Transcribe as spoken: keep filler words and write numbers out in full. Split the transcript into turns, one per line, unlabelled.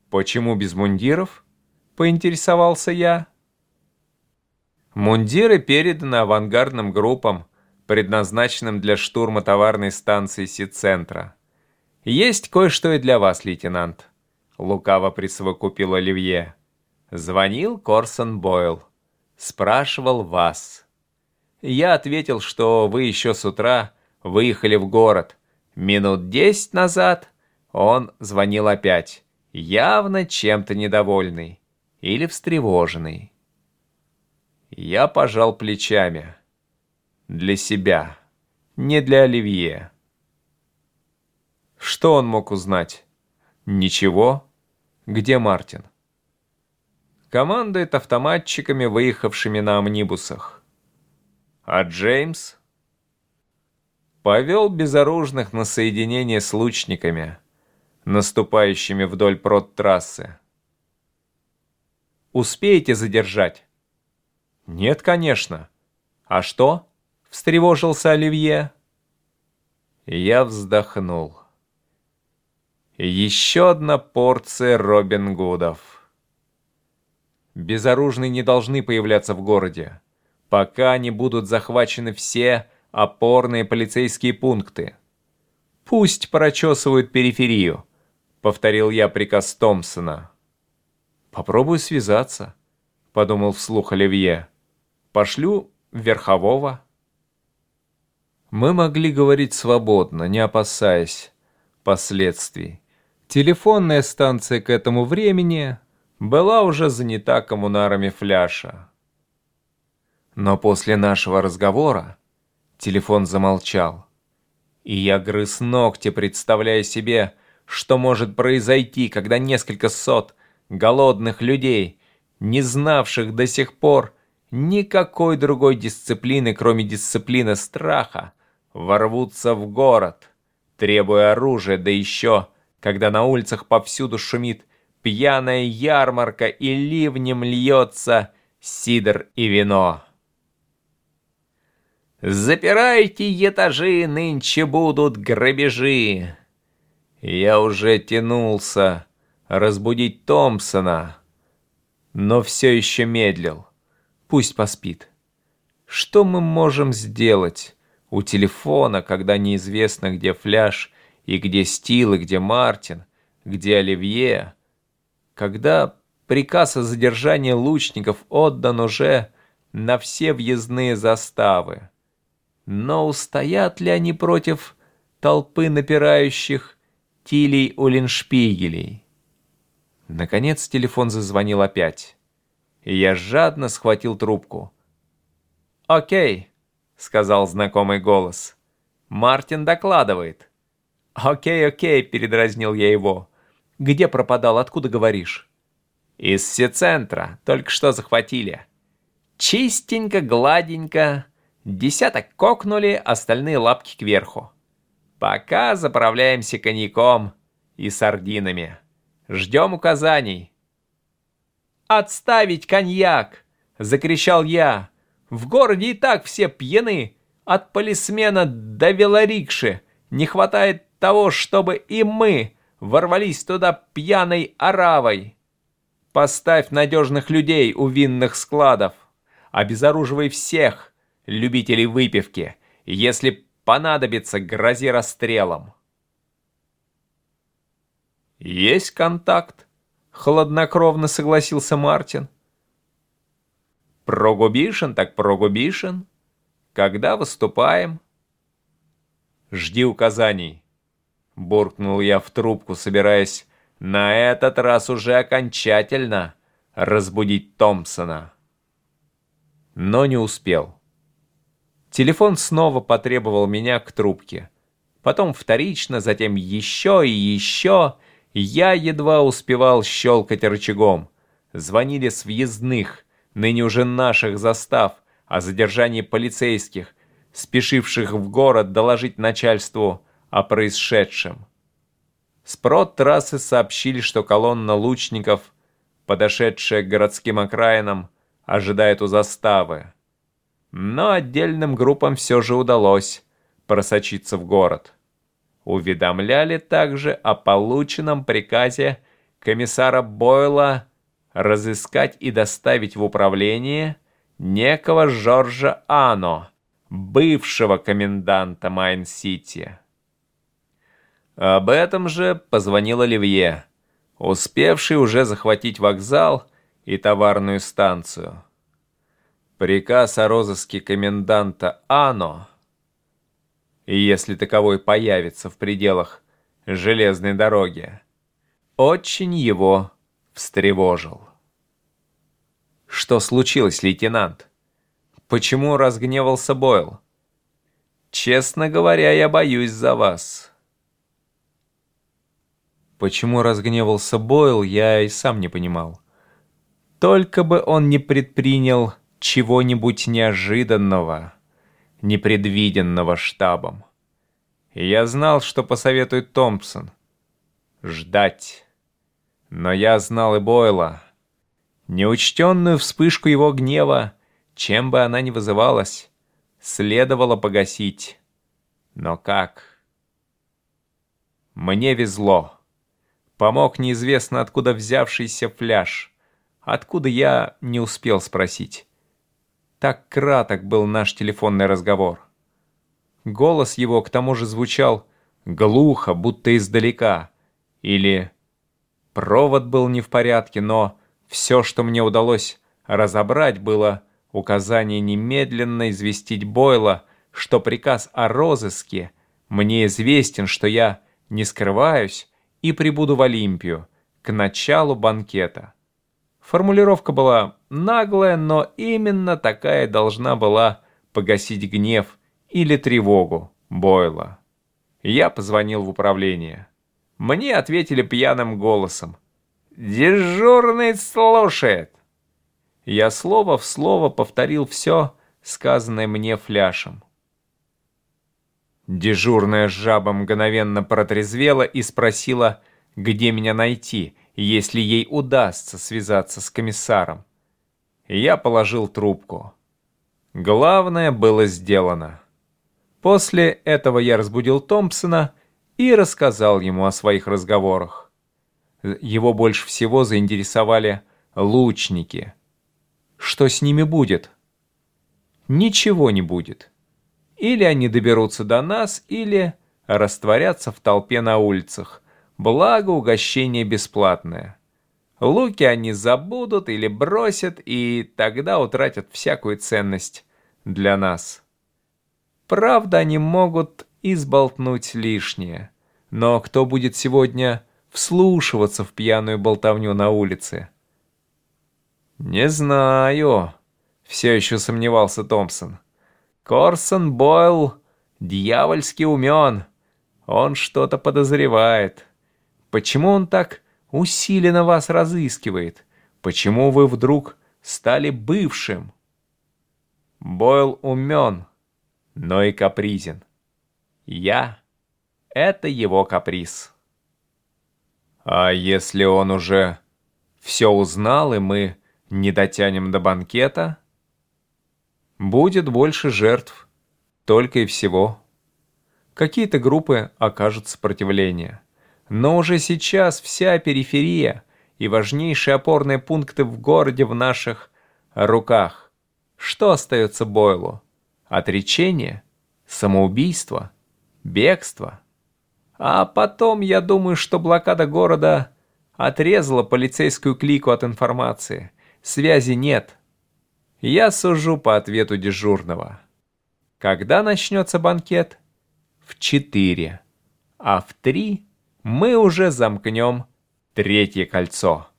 «Почему без мундиров?» — поинтересовался я. «Мундиры переданы авангардным группам, предназначенным для штурма товарной станции Си-центра. Есть кое-что и для вас, лейтенант», — лукаво присовокупил Оливье. «Звонил Корсон Бойл. Спрашивал вас. Я ответил, что вы еще с утра выехали в город. Минут десять назад он звонил опять, явно чем-то недовольный или встревоженный». Я пожал плечами. Для себя, не для Оливье. Что он мог узнать? Ничего. Где Мартин? Командует автоматчиками, выехавшими на амнибусах. А Джеймс? Повел безоружных на соединение с лучниками, наступающими вдоль продтрассы. Успеете задержать? Нет, конечно. А что? Встревожился Оливье. Я вздохнул. Еще одна порция Робин Гудов. Безоружные не должны появляться в городе, пока не будут захвачены все опорные полицейские пункты. Пусть прочесывают периферию, повторил я приказ Томпсона. Попробую связаться, подумал вслух Оливье. Пошлю верхового. Мы могли говорить свободно, не опасаясь последствий. Телефонная станция к этому времени была уже занята коммунарами Фляша. Но после нашего разговора телефон замолчал, и я грыз ногти, представляя себе, что может произойти, когда несколько сот голодных людей, не знавших до сих пор никакой другой дисциплины, кроме дисциплины страха, ворвутся в город, требуя оружия, да еще, когда на улицах повсюду шумит пьяная ярмарка и ливнем льется сидр и вино. «Запирайте этажи, нынче будут грабежи!» Я уже тянулся разбудить Томпсона, но все еще медлил. Пусть поспит. Что мы можем сделать у телефона, когда неизвестно, где Фляш, и где Стил, и где Мартин, где Оливье, когда приказ о задержании лучников отдан уже на все въездные заставы? Но устоят ли они против толпы напирающих Тилей-Уллиншпигелей? Наконец телефон зазвонил опять, и я жадно схватил трубку. «Окей», — сказал знакомый голос. «Мартин докладывает». «Окей, окей», — передразнил я его. «Где пропадал, откуда говоришь?» «Из Си-центра, только что захватили. Чистенько, гладенько. Десяток кокнули, остальные лапки кверху. Пока заправляемся коньяком и сардинами. Ждем указаний». «Отставить коньяк!» — закричал я. «В городе и так все пьяны, от полисмена до велорикши. Не хватает того, чтобы и мы ворвались туда пьяной оравой. Поставь надежных людей у винных складов. Обезоруживай всех любителей выпивки. Если понадобится, грози расстрелом». «Есть контакт», — хладнокровно согласился Мартин. «Прогубишен так прогубишен. Когда выступаем?» «Жди указаний», — буркнул я в трубку, собираясь на этот раз уже окончательно разбудить Томпсона. Но не успел. Телефон снова потребовал меня к трубке. Потом вторично, затем еще и еще. Я едва успевал щелкать рычагом. Звонили с въездных, ныне уже наших застав, о задержании полицейских, спешивших в город доложить начальству о происшедшем. С продтрассы сообщили, что колонна лучников, подошедшая к городским окраинам, ожидает у заставы. Но отдельным группам все же удалось просочиться в город. Уведомляли также о полученном приказе комиссара Бойла разыскать и доставить в управление некого Жоржа Ано, бывшего коменданта Майн-Сити. Об этом же позвонил Оливье, успевший уже захватить вокзал и товарную станцию. Приказ о розыске коменданта Ано, и если таковой появится в пределах железной дороги, очень его встревожил. «Что случилось, лейтенант? Почему разгневался Бойл? Честно говоря, я боюсь за вас». Почему разгневался Бойл, я и сам не понимал. Только бы он не предпринял чего-нибудь неожиданного, непредвиденного штабом. И я знал, что посоветует Томпсон. Ждать. Но я знал и Бойла. Неучтенную вспышку его гнева, чем бы она ни вызывалась, следовало погасить. Но как? Мне везло. Помог неизвестно откуда взявшийся фляж, откуда я не успел спросить. Так краток был наш телефонный разговор. Голос его к тому же звучал глухо, будто издалека. Или провод был не в порядке, но все, что мне удалось разобрать, было указание немедленно известить Бойла, что приказ о розыске мне известен, что я не скрываюсь и прибуду в Олимпию к началу банкета. Формулировка была наглая, но именно такая должна была погасить гнев или тревогу Бойла. Я позвонил в управление. Мне ответили пьяным голосом: «Дежурный слушает». Я слово в слово повторил все, сказанное мне фляшем. Дежурная жаба мгновенно протрезвела и спросила, где меня найти, если ей удастся связаться с комиссаром. Я положил трубку. Главное было сделано. После этого я разбудил Томпсона и рассказал ему о своих разговорах. Его больше всего заинтересовали лучники. Что с ними будет? Ничего не будет. Или они доберутся до нас, или растворятся в толпе на улицах. Благо, угощение бесплатное. Луки они забудут или бросят, и тогда утратят всякую ценность для нас. Правда, они могут и сболтнуть лишнее. Но кто будет сегодня вслушиваться в пьяную болтовню на улице? «Не знаю», — все еще сомневался Томпсон. «Корсон Бойл дьявольски умен. Он что-то подозревает. Почему он так усиленно вас разыскивает? Почему вы вдруг стали бывшим?» Бойл умен, но и капризен. Я — это его каприз. А если он уже все узнал, и мы не дотянем до банкета? Будет больше жертв, только и всего. Какие-то группы окажут сопротивление. Но уже сейчас вся периферия и важнейшие опорные пункты в городе в наших руках. Что остается Бойлу? Отречение? Самоубийство? Бегство? А потом, я думаю, что блокада города отрезала полицейскую клику от информации. Связи нет. Я сужу по ответу дежурного. Когда начнется банкет? В четыре. А в три мы уже замкнем третье кольцо.